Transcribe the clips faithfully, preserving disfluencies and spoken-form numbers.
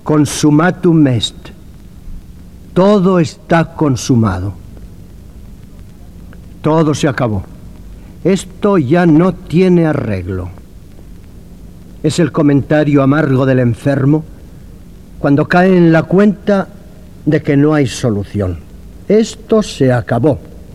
Consumatum est. Todo está consumado. Todo se acabó. Esto ya no tiene arreglo. Es el comentario amargo del enfermo cuando cae en la cuenta de que no hay solución. Esto se acabó.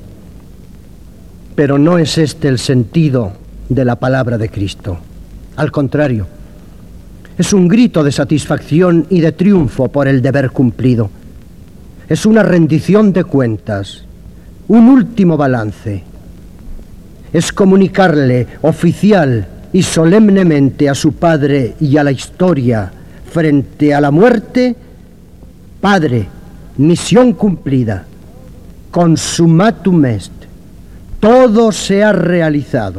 Pero no es este el sentido de la palabra de Cristo. Al contrario, es un grito de satisfacción y de triunfo por el deber cumplido. Es una rendición de cuentas, un último balance. Es comunicarle oficial y solemnemente a su Padre y a la historia frente a la muerte: Padre, misión cumplida, consumatum est, todo se ha realizado.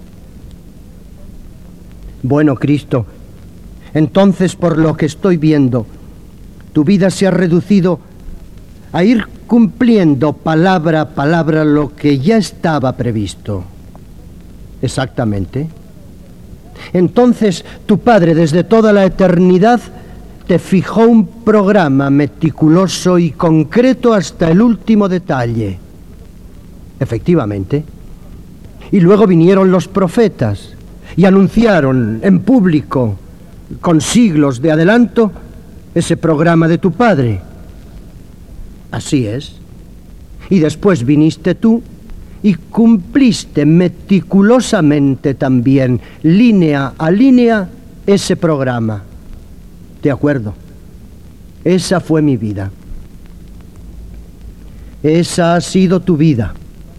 Bueno, Cristo, entonces, por lo que estoy viendo, tu vida se ha reducido a ir cumpliendo palabra a palabra lo que ya estaba previsto. Exactamente. Entonces, tu Padre, desde toda la eternidad, te fijó un programa meticuloso y concreto hasta el último detalle. Efectivamente. Y luego vinieron los profetas y anunciaron en público, con siglos de adelanto, ese programa de tu Padre. Así es. Y después viniste tú y cumpliste meticulosamente también, línea a línea, ese programa. De acuerdo. Esa fue mi vida. Esa ha sido tu vida.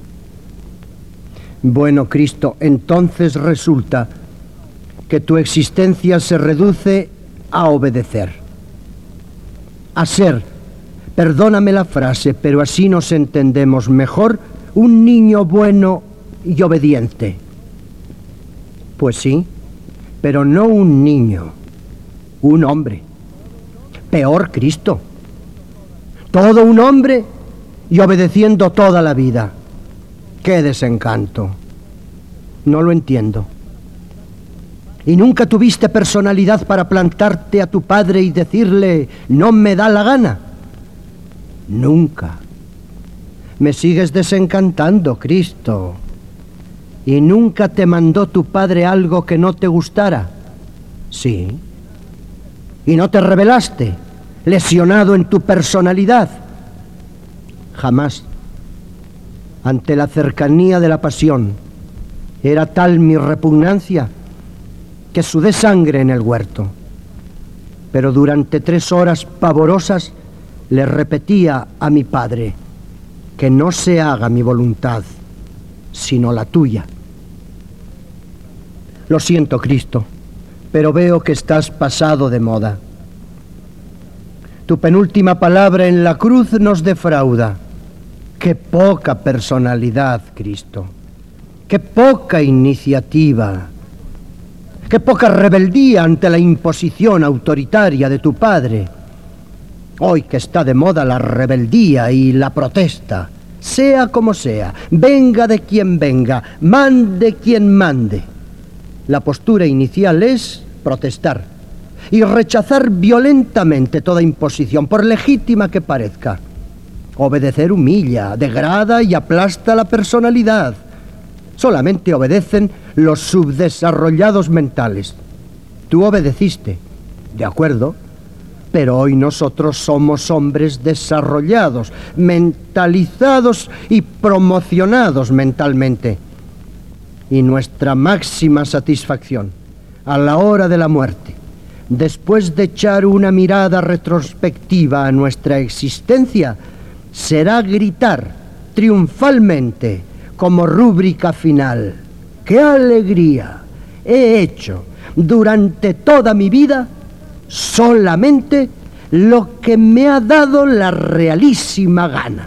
Bueno, Cristo, entonces resulta que tu existencia se reduce a obedecer, a ser, perdóname la frase, pero así nos entendemos mejor, un niño bueno y obediente. Pues sí, pero no un niño, un hombre. Peor, Cristo. Todo un hombre y obedeciendo toda la vida. ¡Qué desencanto! No lo entiendo. ¿Y nunca tuviste personalidad para plantarte a tu Padre y decirle, no me da la gana? Nunca. Me sigues desencantando, Cristo. ¿Y nunca te mandó tu Padre algo que no te gustara? Sí. ¿Y no te rebelaste, lesionado en tu personalidad? Jamás. Ante la cercanía de la pasión, era tal mi repugnancia que sudé sangre en el huerto. Pero durante tres horas pavorosas le repetía a mi Padre que no se haga mi voluntad, sino la tuya. Lo siento, Cristo, pero veo que estás pasado de moda. Tu penúltima palabra en la cruz nos defrauda. Qué poca personalidad, Cristo. Qué poca iniciativa. Qué poca rebeldía ante la imposición autoritaria de tu Padre. Hoy que está de moda la rebeldía y la protesta, sea como sea, venga de quien venga, mande quien mande. La postura inicial es protestar y rechazar violentamente toda imposición, por legítima que parezca. Obedecer humilla, degrada y aplasta la personalidad. Solamente obedecen los subdesarrollados mentales. Tú obedeciste, de acuerdo, pero hoy nosotros somos hombres desarrollados, mentalizados y promocionados mentalmente. Y nuestra máxima satisfacción a la hora de la muerte, después de echar una mirada retrospectiva a nuestra existencia, será gritar triunfalmente como rúbrica final: ¡qué alegría! He hecho durante toda mi vida solamente lo que me ha dado la realísima gana.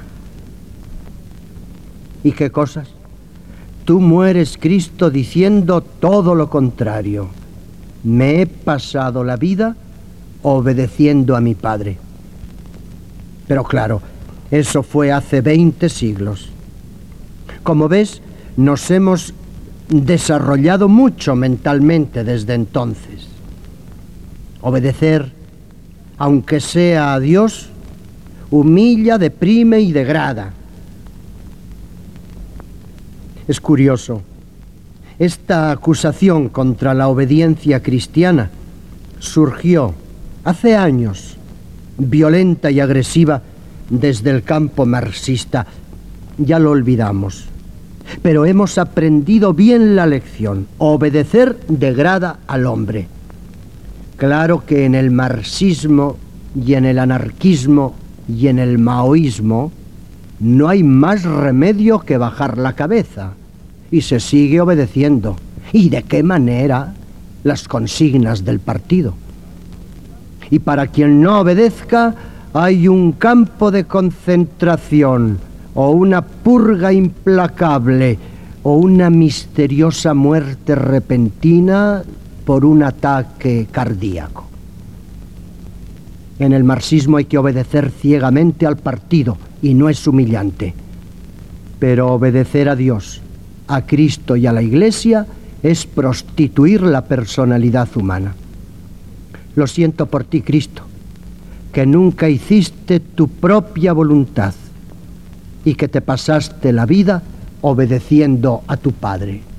¿Y qué cosas? Tú mueres, Cristo, diciendo todo lo contrario. Me he pasado la vida obedeciendo a mi Padre. Pero claro, eso fue hace veinte siglos. Como ves, nos hemos desarrollado mucho mentalmente desde entonces. Obedecer aunque sea a Dios, humilla, deprime y degrada. Es curioso, esta acusación contra la obediencia cristiana surgió hace años, violenta y agresiva, desde el campo marxista. Ya lo olvidamos, pero hemos aprendido bien la lección. Obedecer degrada al hombre. Claro que en el marxismo y en el anarquismo y en el maoísmo no hay más remedio que bajar la cabeza y se sigue obedeciendo. ¿Y de qué manera? Las consignas del partido. Y para quien no obedezca hay un campo de concentración o una purga implacable o una misteriosa muerte repentina por un ataque cardíaco. En el marxismo hay que obedecer ciegamente al partido y no es humillante. Pero obedecer a Dios, a Cristo y a la Iglesia es prostituir la personalidad humana. Lo siento por ti, Cristo, que nunca hiciste tu propia voluntad y que te pasaste la vida obedeciendo a tu Padre.